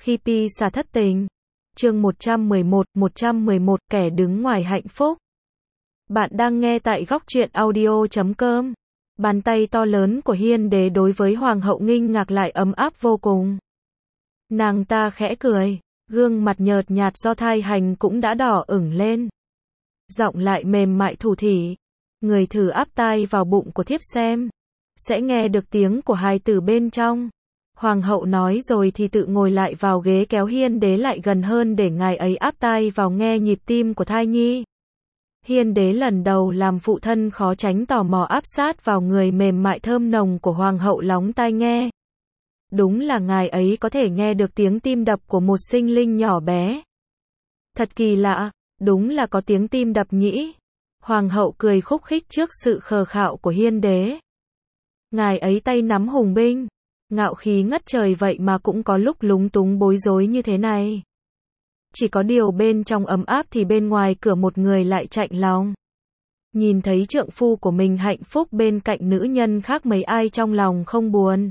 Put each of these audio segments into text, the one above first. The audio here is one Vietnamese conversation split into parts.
Khi Pi xà thất tình. Chương 111 kẻ đứng ngoài hạnh phúc. Bạn đang nghe tại góc truyện audio.com. Bàn tay to lớn của Hiên Đế đối với Hoàng hậu nghinh ngạc lại ấm áp vô cùng. Nàng ta khẽ cười, gương mặt nhợt nhạt do thai hành cũng đã đỏ ửng lên. Giọng lại mềm mại thủ thỉ. Người thử áp tai vào bụng của thiếp xem. Sẽ nghe được tiếng của hài tử bên trong. Hoàng hậu nói rồi thì tự ngồi lại vào ghế kéo Hiên Đế lại gần hơn để ngài ấy áp tai vào nghe nhịp tim của thai nhi. Hiên Đế lần đầu làm phụ thân khó tránh tò mò áp sát vào người mềm mại thơm nồng của Hoàng hậu lóng tai nghe. Đúng là ngài ấy có thể nghe được tiếng tim đập của một sinh linh nhỏ bé. Thật kỳ lạ, đúng là có tiếng tim đập nhỉ. Hoàng hậu cười khúc khích trước sự khờ khạo của Hiên Đế. Ngài ấy tay nắm hùng binh, ngạo khí ngất trời vậy mà cũng có lúc lúng túng bối rối như thế này. Chỉ có điều bên trong ấm áp thì bên ngoài cửa một người lại chạnh lòng. Nhìn thấy trượng phu của mình hạnh phúc bên cạnh nữ nhân khác mấy ai trong lòng không buồn.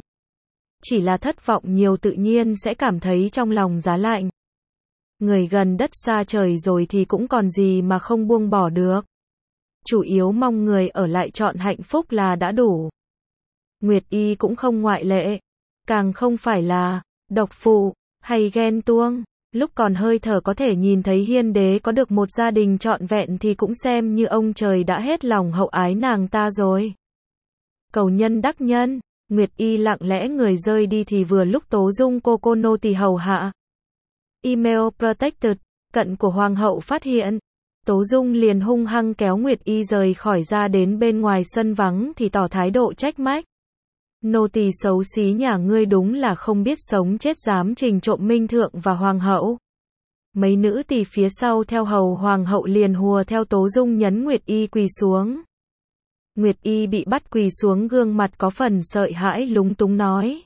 Chỉ là thất vọng nhiều tự nhiên sẽ cảm thấy trong lòng giá lạnh. Người gần đất xa trời rồi thì cũng còn gì mà không buông bỏ được. Chủ yếu mong người ở lại chọn hạnh phúc là đã đủ. Nguyệt Y cũng không ngoại lệ. Càng không phải là độc phụ hay ghen tuông. Lúc còn hơi thở có thể nhìn thấy Hiên Đế có được một gia đình trọn vẹn thì cũng xem như ông trời đã hết lòng hậu ái nàng ta rồi. Cầu nhân đắc nhân, Nguyệt Y lặng lẽ người rơi đi thì vừa lúc Tố Dung cô nô tỳ hầu hạ. Email protected, cận của Hoàng hậu phát hiện. Tố Dung liền hung hăng kéo Nguyệt Y rời khỏi ra đến bên ngoài sân vắng thì tỏ thái độ trách mách. Nô tỳ xấu xí nhà ngươi đúng là không biết sống chết dám trình trộm minh thượng và hoàng hậu. Mấy nữ tỳ phía sau theo hầu hoàng hậu liền hùa theo Tố Dung nhấn Nguyệt Y quỳ xuống. Nguyệt Y bị bắt quỳ xuống gương mặt có phần sợ hãi lúng túng nói.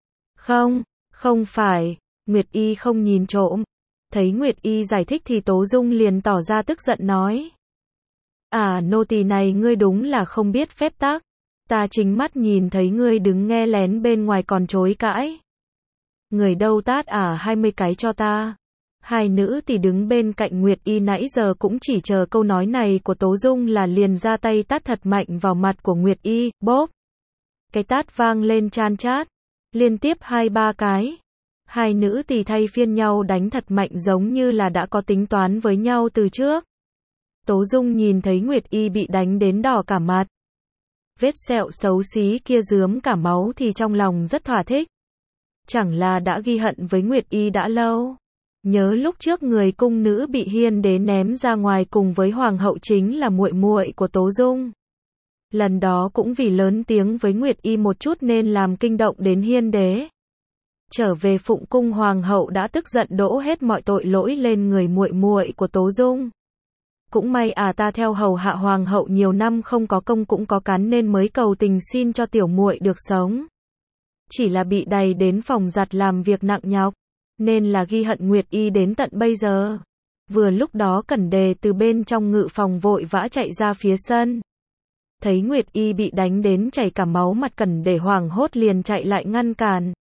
Không phải, Nguyệt Y không nhìn trộm. Thấy Nguyệt Y giải thích thì Tố Dung liền tỏ ra tức giận nói. À nô tỳ này ngươi đúng là không biết phép tắc. Ta chính mắt nhìn thấy ngươi đứng nghe lén bên ngoài còn chối cãi. Người đâu tát 20 cái cho ta. Hai nữ thì đứng bên cạnh Nguyệt Y nãy giờ cũng chỉ chờ câu nói này của Tố Dung là liền ra tay tát thật mạnh vào mặt của Nguyệt Y, bốp. Cái tát vang lên chan chát, liên tiếp 2-3 cái. Hai nữ thì thay phiên nhau đánh thật mạnh giống như là đã có tính toán với nhau từ trước. Tố Dung nhìn thấy Nguyệt Y bị đánh đến đỏ cả mặt. Vết sẹo xấu xí kia rướm cả máu thì trong lòng rất thỏa thích. Chẳng là đã ghi hận với Nguyệt Y đã lâu. Nhớ lúc trước người cung nữ bị Hiên Đế ném ra ngoài cùng với Hoàng hậu chính là muội muội của Tố Dung. Lần đó cũng vì lớn tiếng với Nguyệt Y một chút nên làm kinh động đến Hiên Đế. Trở về phụng cung Hoàng hậu đã tức giận đổ hết mọi tội lỗi lên người muội muội của Tố Dung. Cũng may ta theo hầu hạ Hoàng hậu nhiều năm không có công cũng có cán nên mới cầu tình xin cho tiểu muội được sống. Chỉ là bị đày đến phòng giặt làm việc nặng nhọc, nên là ghi hận Nguyệt Y đến tận bây giờ. Vừa lúc đó Cẩn Đề từ bên trong ngự phòng vội vã chạy ra phía sân. Thấy Nguyệt Y bị đánh đến chảy cả máu mặt Cẩn Đề hoảng hốt liền chạy lại ngăn cản.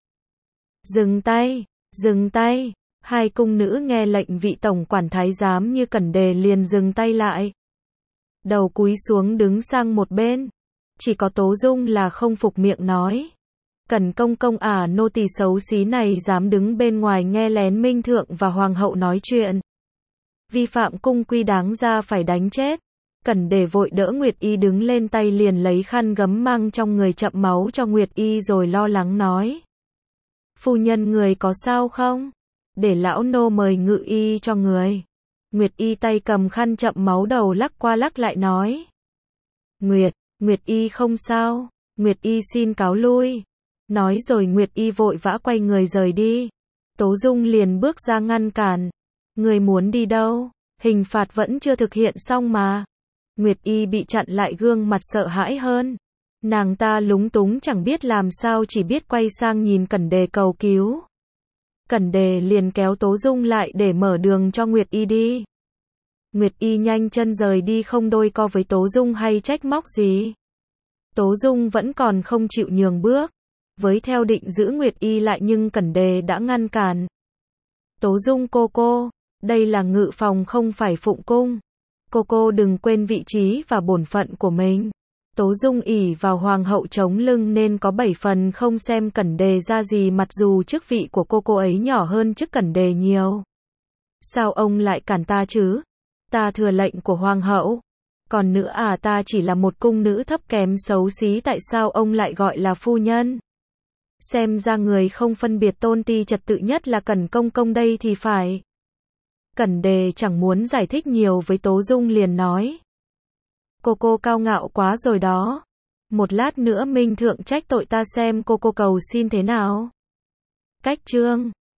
Dừng tay. Hai cung nữ nghe lệnh vị tổng quản thái giám như Cẩn Đề liền dừng tay lại. Đầu cúi xuống đứng sang một bên. Chỉ có Tố Dung là không phục miệng nói. Cẩn công công nô tỳ xấu xí này dám đứng bên ngoài nghe lén minh thượng và hoàng hậu nói chuyện. Vi phạm cung quy đáng ra phải đánh chết. Cẩn Đề vội đỡ Nguyệt Y đứng lên tay liền lấy khăn gấm mang trong người chậm máu cho Nguyệt Y rồi lo lắng nói. Phu nhân người có sao không? Để lão nô mời ngự y cho người. Nguyệt Y tay cầm khăn chậm máu đầu lắc qua lắc lại nói. Nguyệt Y không sao. Nguyệt Y xin cáo lui. Nói rồi Nguyệt Y vội vã quay người rời đi. Tố Dung liền bước ra ngăn cản. Người muốn đi đâu? Hình phạt vẫn chưa thực hiện xong mà. Nguyệt Y bị chặn lại gương mặt sợ hãi hơn. Nàng ta lúng túng chẳng biết làm sao chỉ biết quay sang nhìn Cẩn Đề cầu cứu. Cẩn Đề liền kéo Tố Dung lại để mở đường cho Nguyệt Y đi. Nguyệt Y nhanh chân rời đi không đôi co với Tố Dung hay trách móc gì. Tố Dung vẫn còn không chịu nhường bước. Với theo định giữ Nguyệt Y lại nhưng Cẩn Đề đã ngăn cản. Tố Dung cô, đây là ngự phòng không phải phụng cung. Cô đừng quên vị trí và bổn phận của mình. Tố Dung ỷ vào hoàng hậu chống lưng nên có 7 phần không xem Cẩn Đề ra gì, mặc dù chức vị của cô ấy nhỏ hơn chức Cẩn Đề nhiều. Sao ông lại cản ta chứ? Ta thừa lệnh của hoàng hậu. Còn nữa ta chỉ là một cung nữ thấp kém xấu xí, tại sao ông lại gọi là phu nhân? Xem ra người không phân biệt tôn ti trật tự nhất là Cẩn công công đây thì phải. Cẩn Đề chẳng muốn giải thích nhiều với Tố Dung, liền nói. Cô cao ngạo quá rồi đó. Một lát nữa Minh Thượng trách tội ta xem cô cầu xin thế nào. Cách chương